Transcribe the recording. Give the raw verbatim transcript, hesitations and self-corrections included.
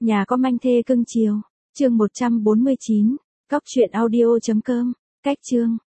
Nhà có manh thê cưng chiều. Chương một trăm bốn mươi chín. Cóc truyện audio chấm com. Cách chương.